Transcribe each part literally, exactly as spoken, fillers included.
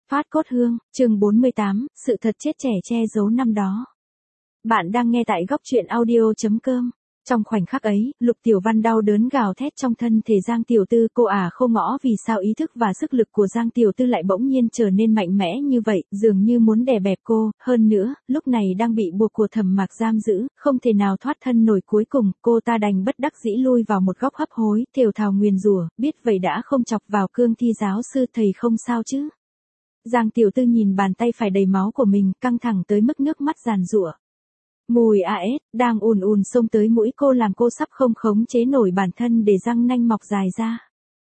Phát cốt hương, chương bốn mươi tám, sự thật chết trẻ che giấu năm đó. Bạn đang nghe tại góc truyện audio.com. Trong khoảnh khắc ấy, Lục Tiểu Văn đau đớn gào thét trong thân thể Giang Tiểu Tư, cô ả không ngõ vì sao ý thức và sức lực của Giang Tiểu Tư lại bỗng nhiên trở nên mạnh mẽ như vậy, dường như muốn đè bẹp cô, hơn nữa, lúc này đang bị buộc của Thẩm Mạc giam giữ, không thể nào thoát thân nổi, cuối cùng, cô ta đành bất đắc dĩ lui vào một góc hấp hối, thều thào nguyền rủa, biết vậy đã không chọc vào cương thi giáo sư, thầy không sao chứ. Giang Tiểu Tư nhìn bàn tay phải đầy máu của mình, căng thẳng tới mức nước mắt giàn giụa. Mùi a ét đang ùn ùn xông tới mũi cô làm cô sắp không khống chế nổi bản thân để răng nanh mọc dài ra.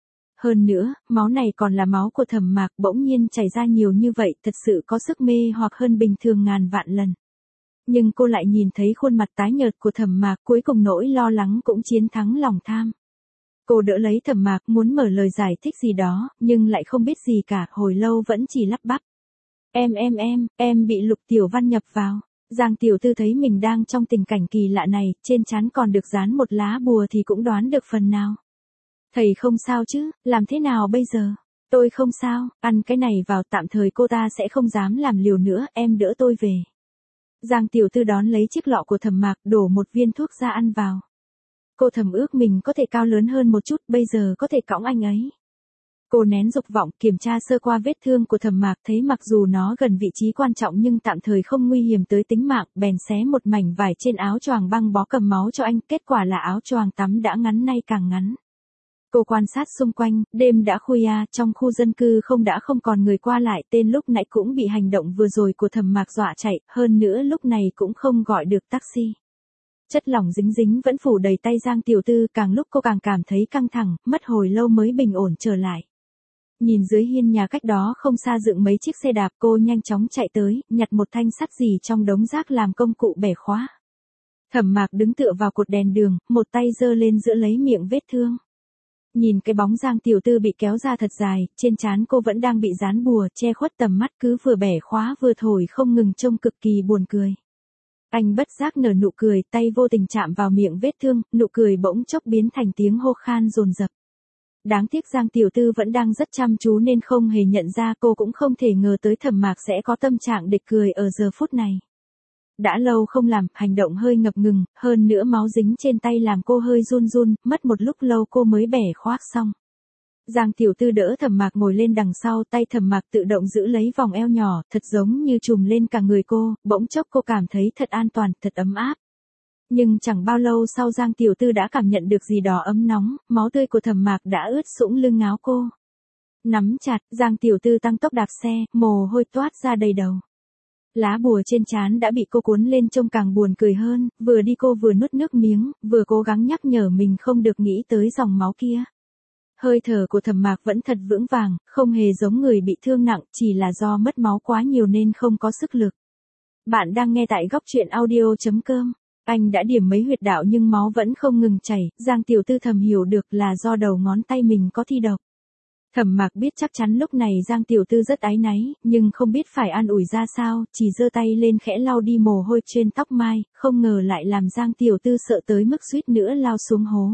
Hơn nữa, máu này còn là máu của Thẩm Mạc, bỗng nhiên chảy ra nhiều như vậy, thật sự có sức mê hoặc hơn bình thường ngàn vạn lần. Nhưng cô lại nhìn thấy khuôn mặt tái nhợt của Thẩm Mạc, cuối cùng nỗi lo lắng cũng chiến thắng lòng tham. Cô đỡ lấy Thẩm Mạc, muốn mở lời giải thích gì đó, nhưng lại không biết gì cả, hồi lâu vẫn chỉ lắp bắp. Em em em, em bị Lục Tiểu Văn nhập vào. Giang Tiểu Tư thấy mình đang trong tình cảnh kỳ lạ này, trên trán còn được dán một lá bùa thì cũng đoán được phần nào. Thầy không sao chứ, làm thế nào bây giờ? Tôi không sao, ăn cái này vào, tạm thời cô ta sẽ không dám làm liều nữa, em đỡ tôi về. Giang Tiểu Tư đón lấy chiếc lọ của Thẩm Mạc, đổ một viên thuốc ra ăn vào. Cô thầm ước mình có thể cao lớn hơn một chút, bây giờ có thể cõng anh ấy. Cô nén dục vọng, kiểm tra sơ qua vết thương của Thẩm Mạc, thấy mặc dù nó gần vị trí quan trọng nhưng tạm thời không nguy hiểm tới tính mạng, bèn xé một mảnh vải trên áo choàng băng bó cầm máu cho anh, kết quả là áo choàng tắm đã ngắn nay càng ngắn. Cô quan sát xung quanh, đêm đã khuya, trong khu dân cư không đã không còn người qua lại, tên lúc nãy cũng bị hành động vừa rồi của Thẩm Mạc dọa chạy, hơn nữa lúc này cũng không gọi được taxi. Chất lỏng dính dính vẫn phủ đầy tay Giang Tiểu Tư, càng lúc cô càng cảm thấy căng thẳng, mất hồi lâu mới bình ổn trở lại. Nhìn dưới hiên nhà cách đó không xa dựng mấy chiếc xe đạp, cô nhanh chóng chạy tới, nhặt một thanh sắt gì trong đống rác làm công cụ bẻ khóa. Thẩm Mạc đứng tựa vào cột đèn đường, một tay giơ lên giữ lấy miệng vết thương. Nhìn cái bóng Giang Tiểu Tư bị kéo ra thật dài, trên trán cô vẫn đang bị dán bùa, che khuất tầm mắt, cứ vừa bẻ khóa vừa thổi không ngừng, trông cực kỳ buồn cười. Anh bất giác nở nụ cười, tay vô tình chạm vào miệng vết thương, nụ cười bỗng chốc biến thành tiếng hô khan dồn dập. Đáng tiếc Giang Tiểu Tư vẫn đang rất chăm chú nên không hề nhận ra, cô cũng không thể ngờ tới Thẩm Mạc sẽ có tâm trạng địch cười ở giờ phút này. Đã lâu không làm, hành động hơi ngập ngừng, hơn nữa máu dính trên tay làm cô hơi run run, mất một lúc lâu cô mới bẻ khoác xong. Giang Tiểu Tư đỡ Thẩm Mạc ngồi lên đằng sau, tay Thẩm Mạc tự động giữ lấy vòng eo nhỏ, thật giống như trùm lên cả người cô, bỗng chốc cô cảm thấy thật an toàn, thật ấm áp. Nhưng chẳng bao lâu sau Giang Tiểu Tư đã cảm nhận được gì đó ấm nóng, máu tươi của Thẩm Mạc đã ướt sũng lưng áo cô. Nắm chặt, Giang Tiểu Tư tăng tốc đạp xe, mồ hôi toát ra đầy đầu. Lá bùa trên trán đã bị cô cuốn lên trông càng buồn cười hơn, vừa đi cô vừa nuốt nước miếng, vừa cố gắng nhắc nhở mình không được nghĩ tới dòng máu kia. Hơi thở của Thẩm Mạc vẫn thật vững vàng, không hề giống người bị thương nặng, chỉ là do mất máu quá nhiều nên không có sức lực. Bạn đang nghe tại góc truyện audio.com. Anh đã điểm mấy huyệt đạo nhưng máu vẫn không ngừng chảy, Giang Tiểu Tư thầm hiểu được là do đầu ngón tay mình có thi độc. Thẩm Mạc biết chắc chắn lúc này Giang Tiểu Tư rất áy náy, nhưng không biết phải an ủi ra sao, chỉ giơ tay lên khẽ lau đi mồ hôi trên tóc mai, không ngờ lại làm Giang Tiểu Tư sợ tới mức suýt nữa lao xuống hố.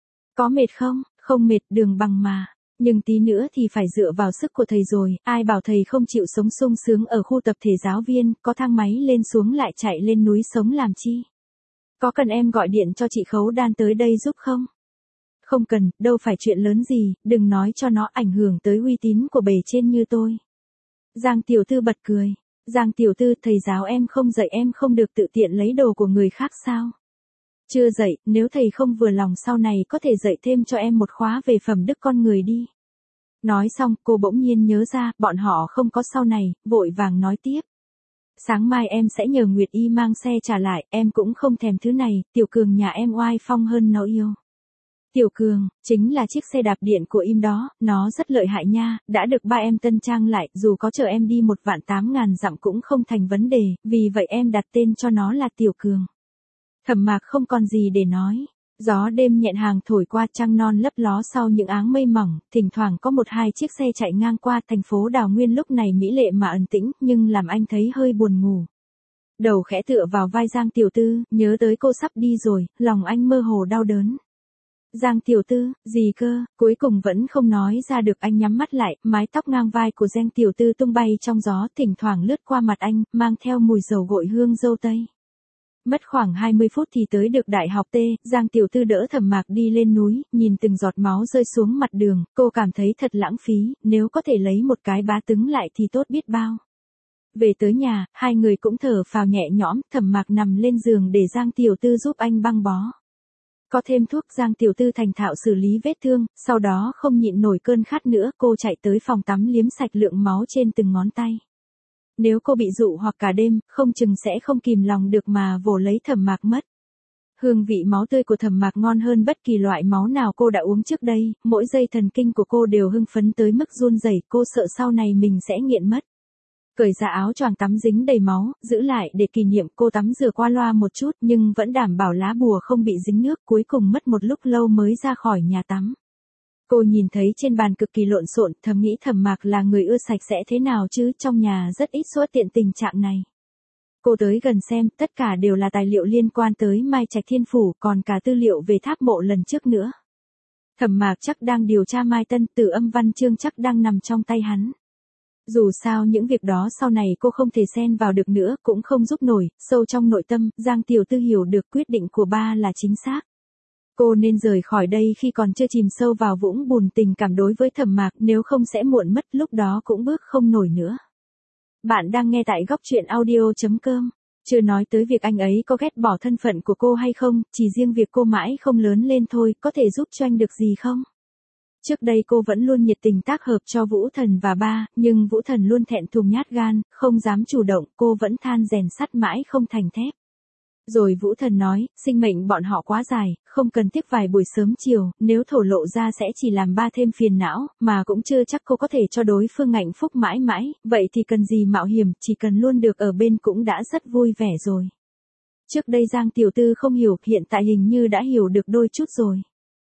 Có mệt không? Không mệt, đường bằng mà. Nhưng tí nữa thì phải dựa vào sức của thầy rồi, ai bảo thầy không chịu sống sung sướng ở khu tập thể giáo viên, có thang máy lên xuống lại chạy lên núi sống làm chi? Có cần em gọi điện cho chị Khấu Đan tới đây giúp không? Không cần, đâu phải chuyện lớn gì, đừng nói cho nó ảnh hưởng tới uy tín của bề trên như tôi. Giang Tiểu Tư bật cười. Giang Tiểu Tư, thầy giáo em không dạy em không được tự tiện lấy đồ của người khác sao? Chưa dạy, nếu thầy không vừa lòng sau này có thể dạy thêm cho em một khóa về phẩm đức con người đi. Nói xong, cô bỗng nhiên nhớ ra, bọn họ không có sau này, vội vàng nói tiếp. Sáng mai em sẽ nhờ Nguyệt Y mang xe trả lại, em cũng không thèm thứ này, Tiểu Cường nhà em oai phong hơn nó yêu. Tiểu Cường, chính là chiếc xe đạp điện của im đó, nó rất lợi hại nha, đã được ba em tân trang lại, dù có chở em đi một vạn tám ngàn dặm cũng không thành vấn đề, vì vậy em đặt tên cho nó là Tiểu Cường. Thẩm Mạc không còn gì để nói. Gió đêm nhẹn hàng thổi qua, trăng non lấp ló sau những áng mây mỏng, thỉnh thoảng có một hai chiếc xe chạy ngang qua. Thành phố Đào Nguyên lúc này mỹ lệ mà ẩn tĩnh, nhưng làm anh thấy hơi buồn ngủ. Đầu khẽ tựa vào vai Giang Tiểu Tư, nhớ tới cô sắp đi rồi, lòng anh mơ hồ đau đớn. Giang tiểu tư, gì cơ, cuối cùng vẫn không nói ra được. Anh nhắm mắt lại, mái tóc ngang vai của Giang tiểu tư tung bay trong gió, thỉnh thoảng lướt qua mặt anh, mang theo mùi dầu gội hương dâu tây. Mất khoảng hai mươi phút thì tới được đại học T, Giang tiểu tư đỡ Thẩm Mạc đi lên núi, nhìn từng giọt máu rơi xuống mặt đường, cô cảm thấy thật lãng phí, nếu có thể lấy một cái bá tứng lại thì tốt biết bao. Về tới nhà, hai người cũng thở phào nhẹ nhõm, Thẩm Mạc nằm lên giường để Giang tiểu tư giúp anh băng bó. Có thêm thuốc, Giang tiểu tư thành thạo xử lý vết thương, sau đó không nhịn nổi cơn khát nữa, cô chạy tới phòng tắm liếm sạch lượng máu trên từng ngón tay. Nếu cô bị dụ hoặc cả đêm, không chừng sẽ không kìm lòng được mà vồ lấy Thẩm Mạc mất. Hương vị máu tươi của Thẩm Mạc ngon hơn bất kỳ loại máu nào cô đã uống trước đây, mỗi giây thần kinh của cô đều hưng phấn tới mức run rẩy, cô sợ sau này mình sẽ nghiện mất. Cởi ra áo choàng tắm dính đầy máu, giữ lại để kỷ niệm. Cô tắm rửa qua loa một chút nhưng vẫn đảm bảo lá bùa không bị dính nước, cuối cùng mất một lúc lâu mới ra khỏi nhà tắm. Cô nhìn thấy trên bàn cực kỳ lộn xộn, thầm nghĩ Thẩm Mạc là người ưa sạch sẽ thế nào chứ, trong nhà rất ít xuất hiện tình trạng này. Cô tới gần xem, tất cả đều là tài liệu liên quan tới Mai Trạch Thiên Phủ, còn cả tư liệu về tháp mộ lần trước nữa. Thẩm Mạc chắc đang điều tra Mai Tân, Tử Âm Văn Chương chắc đang nằm trong tay hắn. Dù sao những việc đó sau này cô không thể xen vào được nữa, cũng không giúp nổi. Sâu trong nội tâm, Giang tiểu tư hiểu được quyết định của ba là chính xác. Cô nên rời khỏi đây khi còn chưa chìm sâu vào vũng bùn tình cảm đối với Thẩm Mạc, nếu không sẽ muộn mất, lúc đó cũng bước không nổi nữa. Bạn đang nghe tại góc truyện audio chấm com. Chưa nói tới việc anh ấy có ghét bỏ thân phận của cô hay không, chỉ riêng việc cô mãi không lớn lên thôi, có thể giúp cho anh được gì không? Trước đây cô vẫn luôn nhiệt tình tác hợp cho Vũ Thần và ba, nhưng Vũ Thần luôn thẹn thùng nhát gan, không dám chủ động, cô vẫn than rèn sắt mãi không thành thép. Rồi Vũ Thần nói, sinh mệnh bọn họ quá dài, không cần tiếc vài buổi sớm chiều, nếu thổ lộ ra sẽ chỉ làm ba thêm phiền não, mà cũng chưa chắc cô có thể cho đối phương hạnh phúc mãi mãi, vậy thì cần gì mạo hiểm, chỉ cần luôn được ở bên cũng đã rất vui vẻ rồi. Trước đây Giang tiểu tư không hiểu, hiện tại hình như đã hiểu được đôi chút rồi.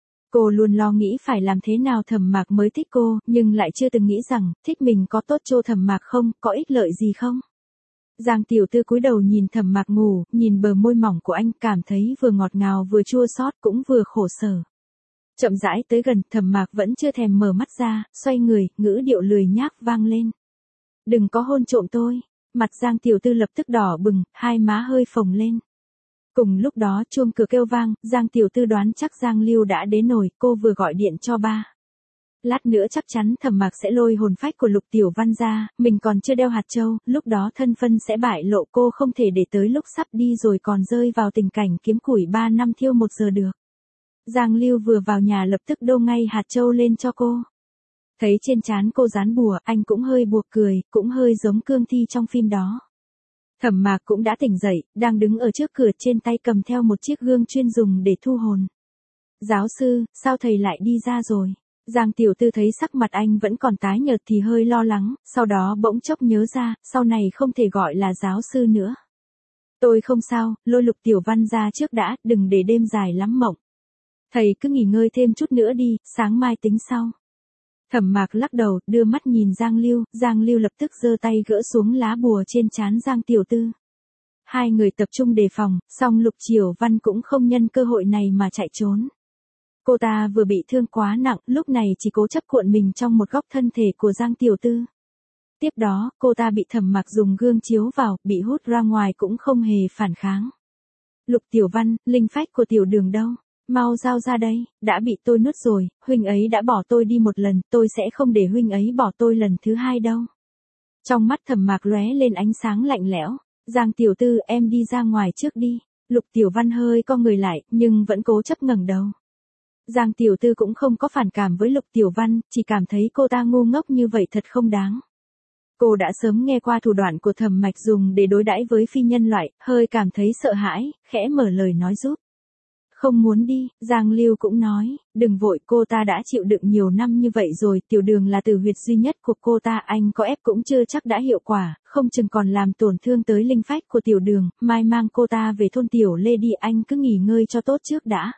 Cô luôn lo nghĩ phải làm thế nào Thẩm Mạc mới thích cô, nhưng lại chưa từng nghĩ rằng, thích mình có tốt cho Thẩm Mạc không, có ích lợi gì không. Giang tiểu tư cúi đầu nhìn Thẩm Mạc ngủ, nhìn bờ môi mỏng của anh, cảm thấy vừa ngọt ngào vừa chua xót cũng vừa khổ sở. Chậm rãi tới gần, Thẩm Mạc vẫn chưa thèm mở mắt ra, xoay người, ngữ điệu lười nhác vang lên. Đừng có hôn trộm tôi. Mặt Giang tiểu tư lập tức đỏ bừng, hai má hơi phồng lên. Cùng lúc đó chuông cửa kêu vang, Giang tiểu tư đoán chắc Giang Lưu đã đến rồi, cô vừa gọi điện cho ba. Lát nữa chắc chắn Thẩm Mạc sẽ lôi hồn phách của Lục Tiểu Văn ra, mình còn chưa đeo hạt châu, lúc đó thân phân sẽ bại lộ, cô không thể để tới lúc sắp đi rồi còn rơi vào tình cảnh kiếm củi ba năm thiêu một giờ được. Giang Lưu vừa vào nhà lập tức đô ngay hạt châu lên cho cô. Thấy trên trán cô dán bùa, anh cũng hơi buộc cười, cũng hơi giống cương thi trong phim đó. Thẩm Mạc cũng đã tỉnh dậy, đang đứng ở trước cửa, trên tay cầm theo một chiếc gương chuyên dùng để thu hồn. Giáo sư, sao thầy lại đi ra rồi? Giang tiểu tư thấy sắc mặt anh vẫn còn tái nhợt thì hơi lo lắng, sau đó bỗng chốc nhớ ra, sau này không thể gọi là giáo sư nữa. Tôi không sao, lôi Lục Tiểu Văn ra trước đã, đừng để đêm dài lắm mộng. Thầy cứ nghỉ ngơi thêm chút nữa đi, sáng mai tính sau. Thẩm Mạc lắc đầu, đưa mắt nhìn Giang Lưu, Giang Lưu lập tức giơ tay gỡ xuống lá bùa trên trán Giang tiểu tư. Hai người tập trung đề phòng, song Lục Triều Văn cũng không nhân cơ hội này mà chạy trốn. Cô ta vừa bị thương quá nặng, lúc này chỉ cố chấp cuộn mình trong một góc thân thể của Giang tiểu tư. Tiếp đó, cô ta bị Thẩm Mạc dùng gương chiếu vào, bị hút ra ngoài cũng không hề phản kháng. Lục Tiểu Văn, linh phách của tiểu đường đâu? Mau giao ra đây, đã bị tôi nuốt rồi, huynh ấy đã bỏ tôi đi một lần, tôi sẽ không để huynh ấy bỏ tôi lần thứ hai đâu. Trong mắt Thẩm Mạc lóe lên ánh sáng lạnh lẽo. Giang tiểu tư, em đi ra ngoài trước đi. Lục Tiểu Văn hơi co người lại, nhưng vẫn cố chấp ngẩng đầu. Giang tiểu tư cũng không có phản cảm với Lục Tiểu Văn, chỉ cảm thấy cô ta ngu ngốc như vậy thật không đáng. Cô đã sớm nghe qua thủ đoạn của Thẩm Mạch dùng để đối đãi với phi nhân loại, hơi cảm thấy sợ hãi, khẽ mở lời nói giúp. Không muốn đi, Giang Lưu cũng nói, đừng vội, cô ta đã chịu đựng nhiều năm như vậy rồi, tiểu đường là tử huyệt duy nhất của cô ta, anh có ép cũng chưa chắc đã hiệu quả, không chừng còn làm tổn thương tới linh phách của tiểu đường, mai mang cô ta về thôn Tiểu Lê đi, anh cứ nghỉ ngơi cho tốt trước đã.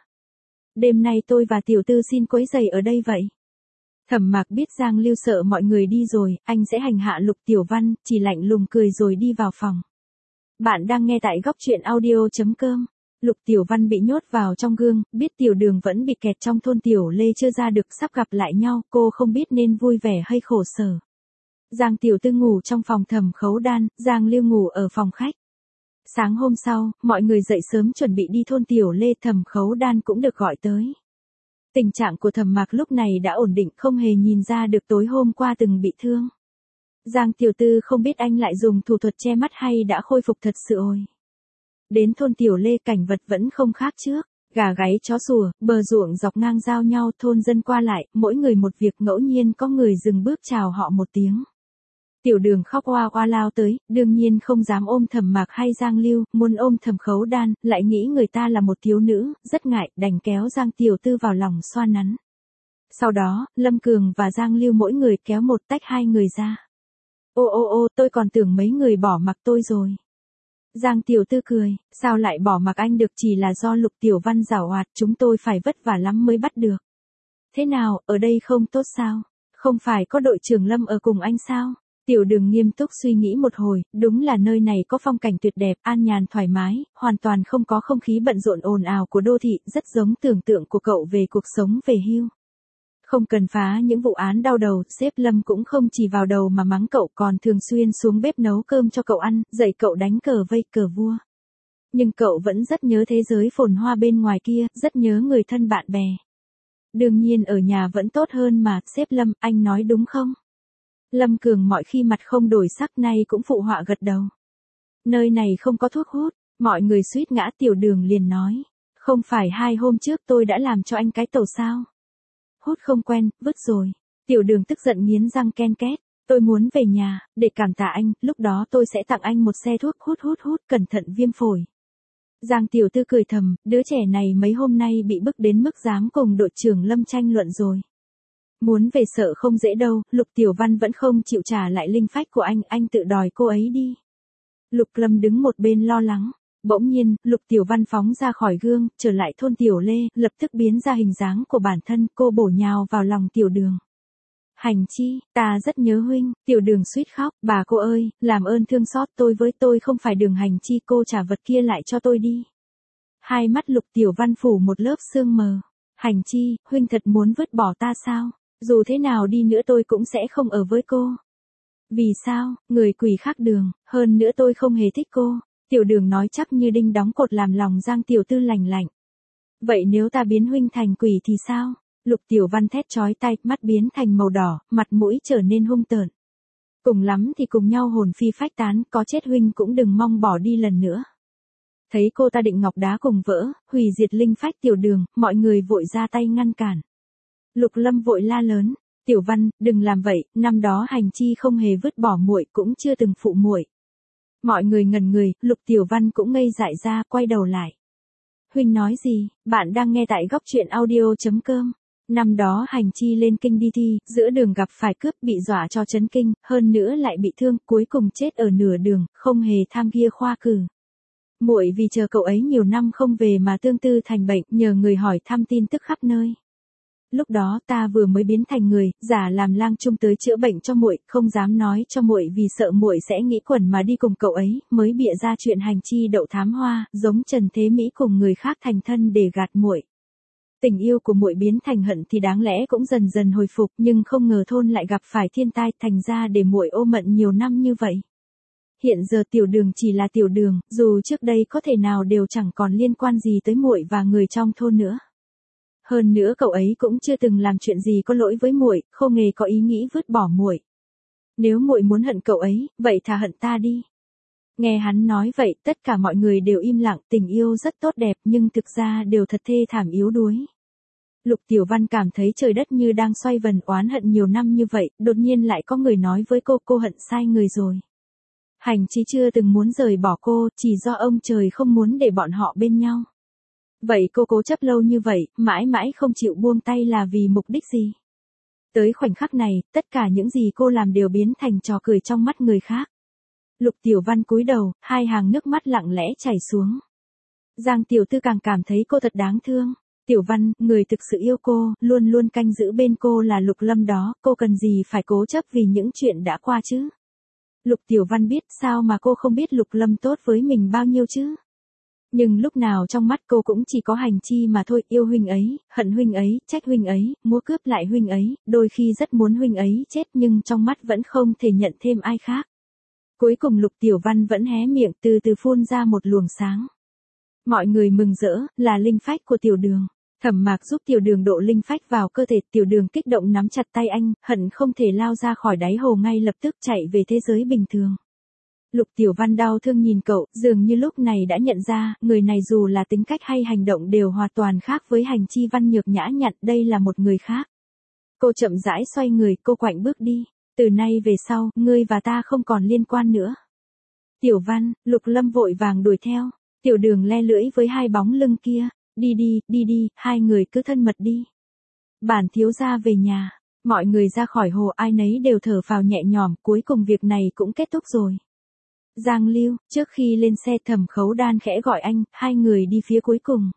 Đêm nay tôi và tiểu tư xin quấy giày ở đây vậy. Thẩm Mạc biết Giang Lưu sợ mọi người đi rồi, anh sẽ hành hạ Lục Tiểu Văn, chỉ lạnh lùng cười rồi đi vào phòng. Bạn đang nghe tại góc truyện audio chấm com. Lục Tiểu Văn bị nhốt vào trong gương, biết Tiểu Đường vẫn bị kẹt trong thôn Tiểu Lê chưa ra được, sắp gặp lại nhau, cô không biết nên vui vẻ hay khổ sở. Giang Tiểu Tư ngủ trong phòng Thẩm Khấu Đan, Giang Lưu ngủ ở phòng khách. Sáng hôm sau, mọi người dậy sớm chuẩn bị đi thôn Tiểu Lê, Thẩm Khấu Đan cũng được gọi tới. Tình trạng của Thẩm Mạc lúc này đã ổn định, không hề nhìn ra được tối hôm qua từng bị thương. Giang Tiểu Tư không biết anh lại dùng thủ thuật che mắt hay đã khôi phục thật sự rồi. Đến thôn Tiểu Lê cảnh vật vẫn không khác trước, gà gáy chó sủa, bờ ruộng dọc ngang giao nhau, thôn dân qua lại, mỗi người một việc, ngẫu nhiên có người dừng bước chào họ một tiếng. Tiểu Đường khóc oa oa lao tới, đương nhiên không dám ôm Thẩm Mạc hay Giang Lưu, muốn ôm Thẩm Khấu Đan, lại nghĩ người ta là một thiếu nữ, rất ngại, đành kéo Giang Tiểu Tư vào lòng xoa nắn. Sau đó, Lâm Cường và Giang Lưu mỗi người kéo một tách hai người ra. Ô ô ô, tôi còn tưởng mấy người bỏ mặc tôi rồi. Giang Tiểu Tư cười, sao lại bỏ mặc anh được, chỉ là do Lục Tiểu Văn giảo hoạt, chúng tôi phải vất vả lắm mới bắt được. Thế nào, ở đây không tốt sao? Không phải có đội trưởng Lâm ở cùng anh sao? Tiểu Đường nghiêm túc suy nghĩ một hồi, đúng là nơi này có phong cảnh tuyệt đẹp, an nhàn thoải mái, hoàn toàn không có không khí bận rộn ồn ào của đô thị, rất giống tưởng tượng của cậu về cuộc sống về hưu. Không cần phá những vụ án đau đầu, sếp Lâm cũng không chỉ vào đầu mà mắng cậu, còn thường xuyên xuống bếp nấu cơm cho cậu ăn, dạy cậu đánh cờ vây cờ vua. Nhưng cậu vẫn rất nhớ thế giới phồn hoa bên ngoài kia, rất nhớ người thân bạn bè. Đương nhiên ở nhà vẫn tốt hơn mà, sếp Lâm, anh nói đúng không? Lâm Cường mọi khi mặt không đổi sắc, nay cũng phụ họa gật đầu. Nơi này không có thuốc hút, mọi người suýt ngã. Tiểu Đường liền nói, không phải hai hôm trước tôi đã làm cho anh cái tẩu sao? Hút không quen, vứt rồi. Tiểu Đường tức giận nghiến răng ken két, tôi muốn về nhà, để cảm tạ anh, lúc đó tôi sẽ tặng anh một xe thuốc hút hút hút, cẩn thận viêm phổi. Giang Tiểu Tư cười thầm, đứa trẻ này mấy hôm nay bị bức đến mức dám cùng đội trưởng Lâm tranh luận rồi. Muốn về sợ không dễ đâu, Lục Tiểu Văn vẫn không chịu trả lại linh phách của anh, anh tự đòi cô ấy đi. Lục Lâm đứng một bên lo lắng. Bỗng nhiên, Lục Tiểu Văn phóng ra khỏi gương, trở lại thôn Tiểu Lê, lập tức biến ra hình dáng của bản thân, cô bổ nhào vào lòng Tiểu Đường. Hành Chi, ta rất nhớ huynh. Tiểu Đường suýt khóc, bà cô ơi, làm ơn thương xót tôi với, tôi không phải Đường Hành Chi, cô trả vật kia lại cho tôi đi. Hai mắt Lục Tiểu Văn phủ một lớp sương mờ. Hành Chi, huynh thật muốn vứt bỏ ta sao? Dù thế nào đi nữa tôi cũng sẽ không ở với cô. Vì sao, người quỷ khác đường, hơn nữa tôi không hề thích cô. Tiểu Đường nói chắc như đinh đóng cột, làm lòng Giang Tiểu Tư lành lạnh. Vậy nếu ta biến huynh thành quỷ thì sao? Lục Tiểu Văn thét chói tai, mắt biến thành màu đỏ, mặt mũi trở nên hung tợn. Cùng lắm thì cùng nhau hồn phi phách tán, có chết huynh cũng đừng mong bỏ đi lần nữa. Thấy cô ta định ngọc đá cùng vỡ, hủy diệt linh phách Tiểu Đường, mọi người vội ra tay ngăn cản. Lục Lâm vội la lớn, Tiểu Văn, đừng làm vậy, năm đó Hành Chi không hề vứt bỏ muội, cũng chưa từng phụ muội. Mọi người ngẩn người, Lục Tiểu Văn cũng ngây dại ra, quay đầu lại. Huynh nói gì? Bạn đang nghe tại góc truyện audio chấm com. Năm đó Hành Chi lên kinh đi thi, giữa đường gặp phải cướp, bị dọa cho chấn kinh, hơn nữa lại bị thương, cuối cùng chết ở nửa đường, không hề tham gia khoa cử. Muội vì chờ cậu ấy nhiều năm không về mà tương tư thành bệnh, nhờ người hỏi thăm tin tức khắp nơi. Lúc đó ta vừa mới biến thành người, giả làm lang trung tới chữa bệnh cho muội, không dám nói cho muội vì sợ muội sẽ nghĩ quẩn mà đi cùng cậu ấy, mới bịa ra chuyện Hành Chi đậu thám hoa, giống Trần Thế Mỹ cùng người khác thành thân để gạt muội. Tình yêu của muội biến thành hận thì đáng lẽ cũng dần dần hồi phục, nhưng không ngờ thôn lại gặp phải thiên tai, thành ra để muội ôm mận nhiều năm như vậy. Hiện giờ Tiểu Đường chỉ là Tiểu Đường, dù trước đây có thể nào đều chẳng còn liên quan gì tới muội và người trong thôn nữa. Hơn nữa cậu ấy cũng chưa từng làm chuyện gì có lỗi với muội, không hề có ý nghĩ vứt bỏ muội. Nếu muội muốn hận cậu ấy, vậy thà hận ta đi. Nghe hắn nói vậy, tất cả mọi người đều im lặng, tình yêu rất tốt đẹp nhưng thực ra đều thật thê thảm yếu đuối. Lục Tiểu Văn cảm thấy trời đất như đang xoay vần, oán hận nhiều năm như vậy, đột nhiên lại có người nói với cô, cô hận sai người rồi. Hành Chi chưa từng muốn rời bỏ cô, chỉ do ông trời không muốn để bọn họ bên nhau. Vậy cô cố chấp lâu như vậy, mãi mãi không chịu buông tay là vì mục đích gì? Tới khoảnh khắc này, tất cả những gì cô làm đều biến thành trò cười trong mắt người khác. Lục Tiểu Văn cúi đầu, hai hàng nước mắt lặng lẽ chảy xuống. Giang Tiểu Tư càng cảm thấy cô thật đáng thương. Tiểu Văn, người thực sự yêu cô, luôn luôn canh giữ bên cô là Lục Lâm đó, cô cần gì phải cố chấp vì những chuyện đã qua chứ? Lục Tiểu Văn biết sao mà cô không biết Lục Lâm tốt với mình bao nhiêu chứ? Nhưng lúc nào trong mắt cô cũng chỉ có Hành Chi mà thôi, yêu huynh ấy, hận huynh ấy, trách huynh ấy, múa cướp lại huynh ấy, đôi khi rất muốn huynh ấy chết nhưng trong mắt vẫn không thể nhận thêm ai khác. Cuối cùng Lục Tiểu Văn vẫn hé miệng từ từ phun ra một luồng sáng. Mọi người mừng rỡ, là linh phách của Tiểu Đường. Thẩm Mạc giúp Tiểu Đường độ linh phách vào cơ thể, Tiểu Đường kích động nắm chặt tay anh, hận không thể lao ra khỏi đáy hồ ngay lập tức chạy về thế giới bình thường. Lục Tiểu Văn đau thương nhìn cậu, dường như lúc này đã nhận ra, người này dù là tính cách hay hành động đều hoàn toàn khác với Hành Chi Văn nhược nhã nhặn, đây là một người khác. Cô chậm rãi xoay người, cô quạnh bước đi. Từ nay về sau, ngươi và ta không còn liên quan nữa. Tiểu Văn, Lục Lâm vội vàng đuổi theo. Tiểu Đường le lưỡi với hai bóng lưng kia. Đi đi, đi đi, hai người cứ thân mật đi. Bản thiếu gia về nhà. Mọi người ra khỏi hồ, ai nấy đều thở phào nhẹ nhõm, cuối cùng việc này cũng kết thúc rồi. Giang Lưu, trước khi lên xe Thẩm Khấu Đan khẽ gọi anh, hai người đi phía cuối cùng.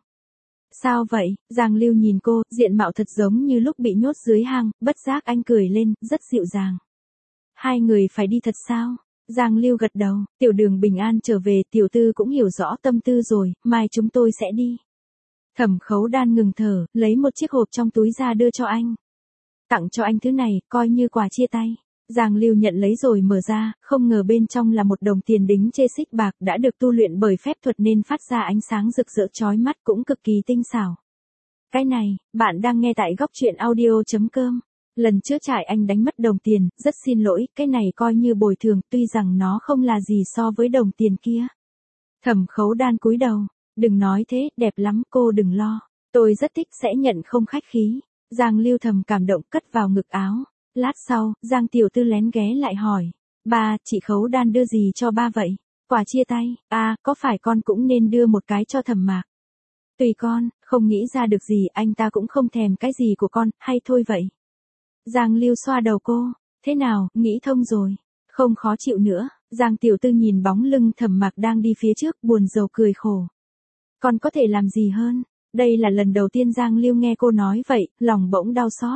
Sao vậy? Giang Lưu nhìn cô, diện mạo thật giống như lúc bị nhốt dưới hang, bất giác anh cười lên, rất dịu dàng. Hai người phải đi thật sao? Giang Lưu gật đầu, Tiểu Đường bình an trở về, tiểu tư cũng hiểu rõ tâm tư rồi, mai chúng tôi sẽ đi. Thẩm Khấu Đan ngừng thở, lấy một chiếc hộp trong túi ra đưa cho anh. Tặng cho anh thứ này, coi như quà chia tay. Giang Lưu nhận lấy rồi mở ra, không ngờ bên trong là một đồng tiền đính chê xích bạc đã được tu luyện bởi phép thuật nên phát ra ánh sáng rực rỡ chói mắt cũng cực kỳ tinh xảo. Cái này, bạn đang nghe tại góc truyện audio chấm com. Lần trước trải anh đánh mất đồng tiền, rất xin lỗi, cái này coi như bồi thường, tuy rằng nó không là gì so với đồng tiền kia. Thẩm Khấu Đan cúi đầu, đừng nói thế, đẹp lắm, cô đừng lo. Tôi rất thích, sẽ nhận không khách khí. Giang Lưu thầm cảm động cất vào ngực áo. Lát sau, Giang Tiểu Tư lén ghé lại hỏi. Ba, chị Khấu Đan đưa gì cho ba vậy? Quà chia tay, à, có phải con cũng nên đưa một cái cho Thẩm Mạc? Tùy con, không nghĩ ra được gì, anh ta cũng không thèm cái gì của con, hay thôi vậy? Giang Lưu xoa đầu cô, thế nào, nghĩ thông rồi, không khó chịu nữa. Giang Tiểu Tư nhìn bóng lưng Thẩm Mạc đang đi phía trước, buồn rầu cười khổ. Con có thể làm gì hơn? Đây là lần đầu tiên Giang Lưu nghe cô nói vậy, lòng bỗng đau xót.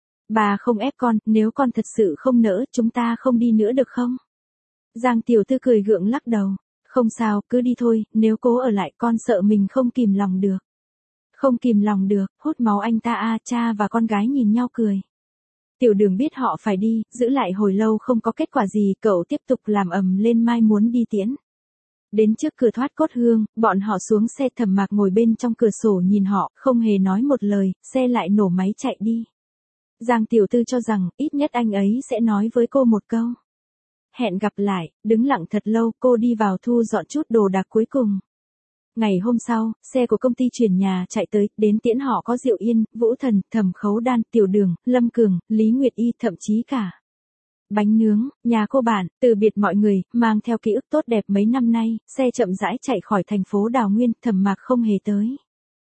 Bà không ép con, nếu con thật sự không nỡ, chúng ta không đi nữa được không? Giang Tiểu Tư cười gượng lắc đầu. Không sao, cứ đi thôi, nếu cố ở lại con sợ mình không kìm lòng được. Không kìm lòng được, hút máu anh ta a. Cha và con gái nhìn nhau cười. Tiểu Đường biết họ phải đi, giữ lại hồi lâu không có kết quả gì, cậu tiếp tục làm ầm lên mai muốn đi tiễn. Đến trước cửa Thoát Cốt Hương, bọn họ xuống xe, Thẩm Mạc ngồi bên trong cửa sổ nhìn họ, không hề nói một lời, xe lại nổ máy chạy đi. Giang Tiểu Tư cho rằng, ít nhất anh ấy sẽ nói với cô một câu. Hẹn gặp lại, đứng lặng thật lâu, cô đi vào thu dọn chút đồ đạc cuối cùng. Ngày hôm sau, xe của công ty chuyển nhà chạy tới, đến tiễn họ có Diệu Yên, Vũ Thần, Thẩm Khấu Đan, Tiểu Đường, Lâm Cường, Lý Nguyệt Y, thậm chí cả bánh nướng, nhà cô bạn, từ biệt mọi người, mang theo ký ức tốt đẹp mấy năm nay, xe chậm rãi chạy khỏi thành phố Đào Nguyên, Thẩm Mạc không hề tới.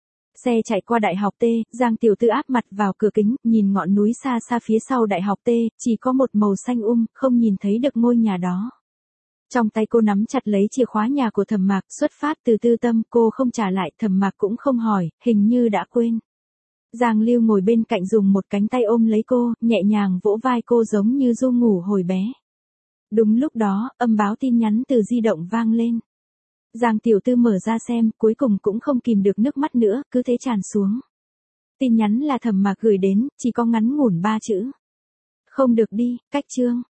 Xe chạy qua Đại học T, Giang Tiểu Tư áp mặt vào cửa kính, nhìn ngọn núi xa xa phía sau Đại học T, chỉ có một màu xanh um, không nhìn thấy được ngôi nhà đó. Trong tay cô nắm chặt lấy chìa khóa nhà của Thẩm Mạc, xuất phát từ tư tâm, cô không trả lại, Thẩm Mạc cũng không hỏi, hình như đã quên. Giang Lưu ngồi bên cạnh dùng một cánh tay ôm lấy cô, nhẹ nhàng vỗ vai cô giống như du ngủ hồi bé. Đúng lúc đó, âm báo tin nhắn từ di động vang lên. Giang Tiểu Tư mở ra xem, cuối cùng cũng không kìm được nước mắt nữa, cứ thế tràn xuống. Tin nhắn là Thẩm Mạc gửi đến, chỉ có ngắn ngủn ba chữ. Không được đi, cách chương.